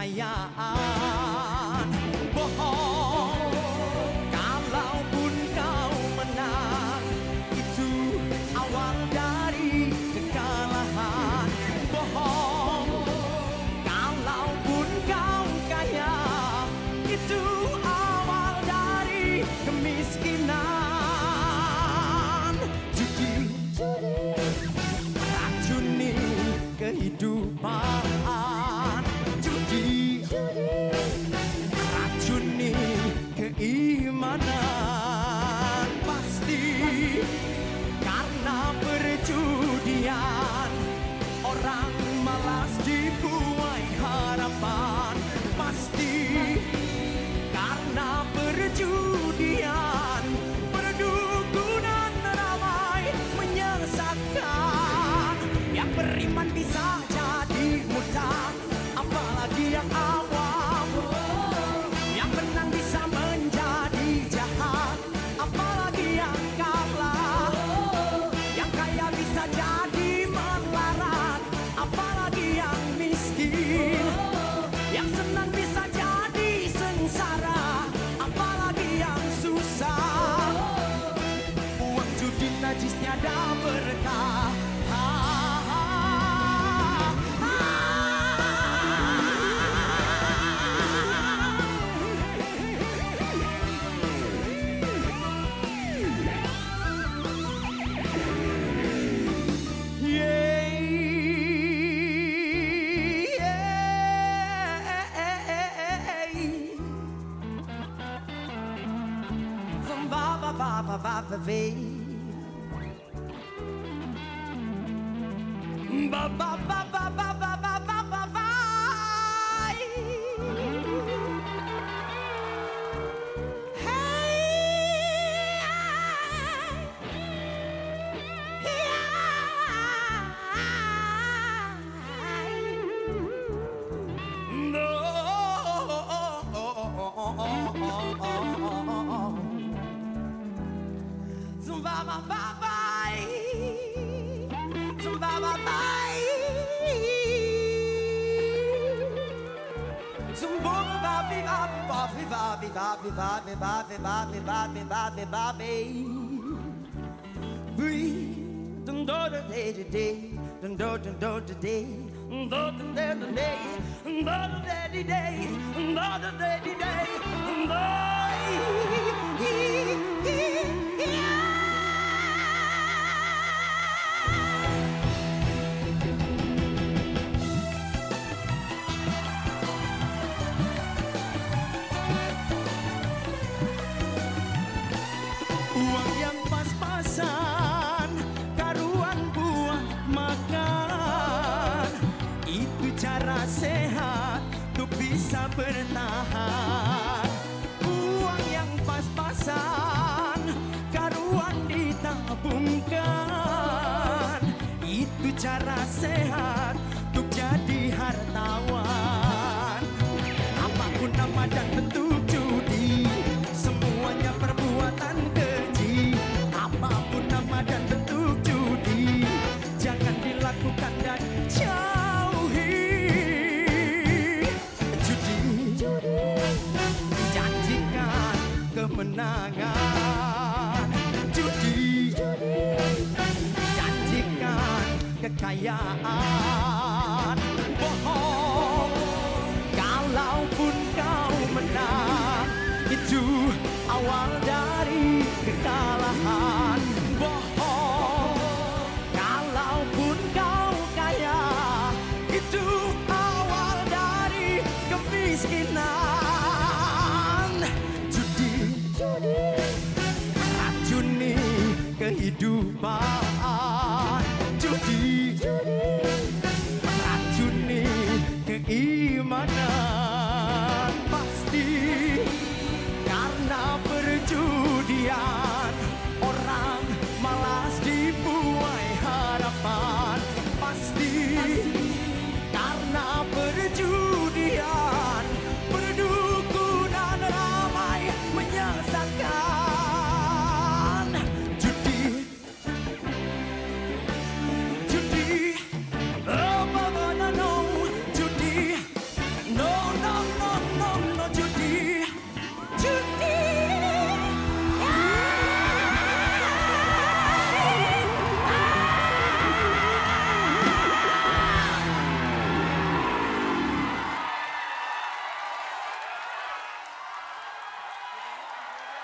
kekayaan. Bohong, kalaupun kau menang, itu awal dari kekalahan. Bohong, kalaupun kau kaya, itu awal dari kemiskinan. Judi racuni kehidupan. Judi racuni keimanan. Pasti karena perjudian orang malas dibuai harapan. Pasti karena perjudian perdukunan ramai menyesatkan. Yang beriman bisa jadi mudah, apalagi yang awam. Yang menang bisa menjadi jahat, apalagi yang kalah. Yang kaya bisa jadi melarat, apalagi yang miskin. Yang senang bisa jadi sengsara, apalagi yang susah. Uang judi najis tiada berkah. Uang yang pas-pasan, karuan buah makan, itu cara sehat untuk bisa bertahan. Uang yang pas-pasan, karuan ditabungkan, itu cara sehat untuk jadi hartawan. Apapun nama dan bentuk judi, semuanya perbuatan keji. Apapun nama dan bentuk judi, jangan dilakukan dan jauhi. Judi janjikan kemenangan. Judi janjikan kekayaan. Bohong, kalaupun kau menang, itu awal dari kekalahan. Bohong, kalaupun kau kaya, itu awal dari kemiskinan. Judi racuni kehidupan.